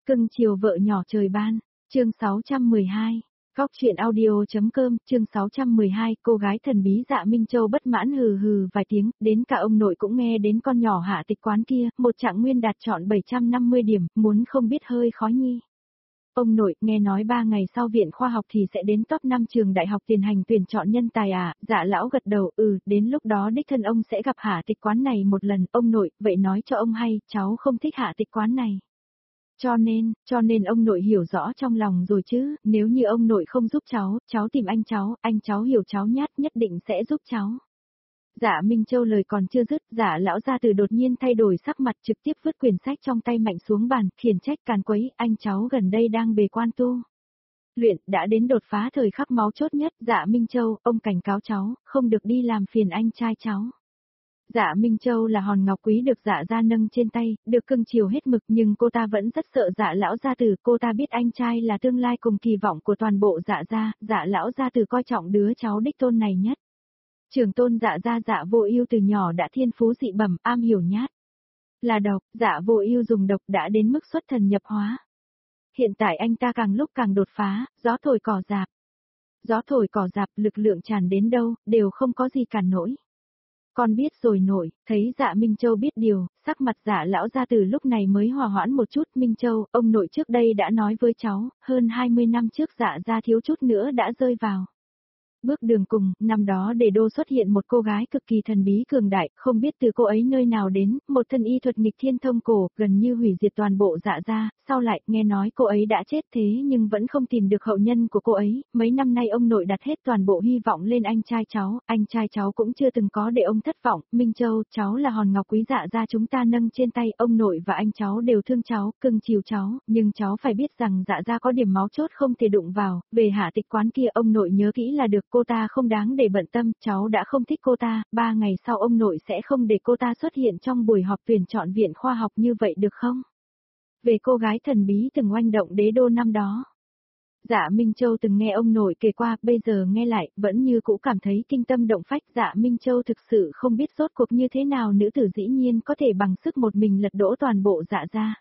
Cưng chiều vợ nhỏ trời ban, chương 612. Góc truyện audio.com, chương 612, cô gái thần bí Dạ Minh Châu bất mãn hừ hừ vài tiếng, đến cả ông nội cũng nghe đến con nhỏ Hạ Tịch quán kia, một trạng nguyên đạt trọn 750 điểm, muốn không biết hơi khó nhi. Ông nội, nghe nói 3 ngày sau viện khoa học thì sẽ đến top 5 trường đại học tiền hành tuyển chọn nhân tài à, Dạ lão gật đầu, đến lúc đó đích thân ông sẽ gặp Hạ Tịch quán này một lần, ông nội, vậy nói cho ông hay, cháu không thích Hạ Tịch quán này. Cho nên ông nội hiểu rõ trong lòng rồi chứ, nếu như ông nội không giúp cháu tìm anh cháu hiểu cháu nhát nhất định sẽ giúp cháu. Dạ Minh Châu lời còn chưa dứt, Dạ lão gia tử đột nhiên thay đổi sắc mặt trực tiếp vứt quyển sách trong tay mạnh xuống bàn, khiển trách càn quấy, anh cháu gần đây đang bề quan tu luyện, đã đến đột phá thời khắc máu chốt nhất, Dạ Minh Châu, ông cảnh cáo cháu, không được đi làm phiền anh trai cháu. Dạ Minh Châu là hòn ngọc quý được Dạ gia nâng trên tay, được cưng chiều hết mực nhưng cô ta vẫn rất sợ Dạ lão gia tử, cô ta biết anh trai là tương lai cùng kỳ vọng của toàn bộ Dạ gia, Dạ lão gia tử coi trọng đứa cháu đích tôn này nhất. Trưởng tôn Dạ gia Dạ Vô Ưu từ nhỏ đã thiên phú dị bẩm, am hiểu nhát. Là độc, Dạ Vô Ưu dùng độc đã đến mức xuất thần nhập hóa. Hiện tại anh ta càng lúc càng đột phá, gió thổi cỏ rạp. Gió thổi cỏ rạp, lực lượng tràn đến đâu, đều không có gì cản nổi. Con biết rồi nội, thấy Dạ Minh Châu biết điều, sắc mặt Dạ lão gia tử lúc này mới hòa hoãn một chút. Minh Châu, ông nội trước đây đã nói với cháu, hơn 20 năm trước Dạ gia thiếu chút nữa đã rơi vào bước đường cùng, năm đó Đề Đô xuất hiện một cô gái cực kỳ thần bí cường đại, không biết từ cô ấy nơi nào đến, một thân y thuật nghịch thiên thông cổ, gần như hủy diệt toàn bộ Dạ gia, sau lại nghe nói cô ấy đã chết thế nhưng vẫn không tìm được hậu nhân của cô ấy, mấy năm nay ông nội đặt hết toàn bộ hy vọng lên anh trai cháu cũng chưa từng có để ông thất vọng. Minh Châu, cháu là hòn ngọc quý Dạ gia chúng ta nâng trên tay, ông nội và anh cháu đều thương cháu, cưng chiều cháu, nhưng cháu phải biết rằng Dạ gia có điểm máu chốt không thể đụng vào, về Hạ Tịch quán kia ông nội nhớ kỹ là được, cô ta không đáng để bận tâm, cháu đã không thích cô ta, 3 ngày sau ông nội sẽ không để cô ta xuất hiện trong buổi họp tuyển chọn viện khoa học như vậy được không? Về cô gái thần bí từng oanh động đế đô năm đó. Dạ Minh Châu từng nghe ông nội kể qua, bây giờ nghe lại, vẫn như cũ cảm thấy kinh tâm động phách. Dạ Minh Châu thực sự không biết rốt cuộc như thế nào nữ tử dĩ nhiên có thể bằng sức một mình lật đổ toàn bộ Dạ gia.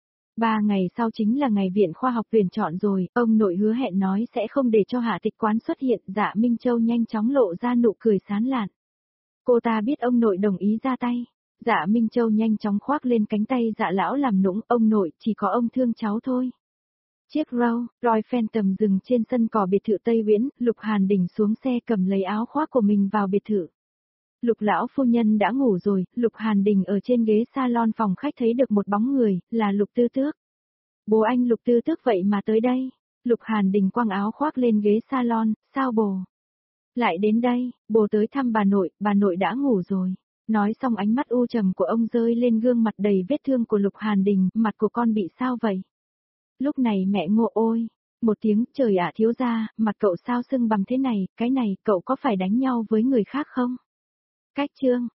3 ngày sau chính là ngày viện khoa học tuyển chọn rồi, ông nội hứa hẹn nói sẽ không để cho Hạ Tịch quán xuất hiện. Dạ Minh Châu nhanh chóng lộ ra nụ cười sán lạn. Cô ta biết ông nội đồng ý ra tay. Dạ Minh Châu nhanh chóng khoác lên cánh tay Dạ lão làm nũng, ông nội, chỉ có ông thương cháu thôi. Chiếc Roy Phantom dừng trên sân cỏ biệt thự Tây Viễn, Lục Hàn Đình xuống xe cầm lấy áo khoác của mình vào biệt thự. Lục lão phu nhân đã ngủ rồi, Lục Hàn Đình ở trên ghế salon phòng khách thấy được một bóng người, là Lục Tư Tước. Bố anh Lục Tư Tước vậy mà tới đây. Lục Hàn Đình quăng áo khoác lên ghế salon, sao bồ? Lại đến đây, bồ tới thăm bà nội đã ngủ rồi. Nói xong ánh mắt u trầm của ông rơi lên gương mặt đầy vết thương của Lục Hàn Đình, mặt của con bị sao vậy? Lúc này mẹ Ngô ôi, một tiếng, trời ạ thiếu gia, mặt cậu sao sưng bầm thế này, cái này, cậu có phải đánh nhau với người khác không? Cách chương,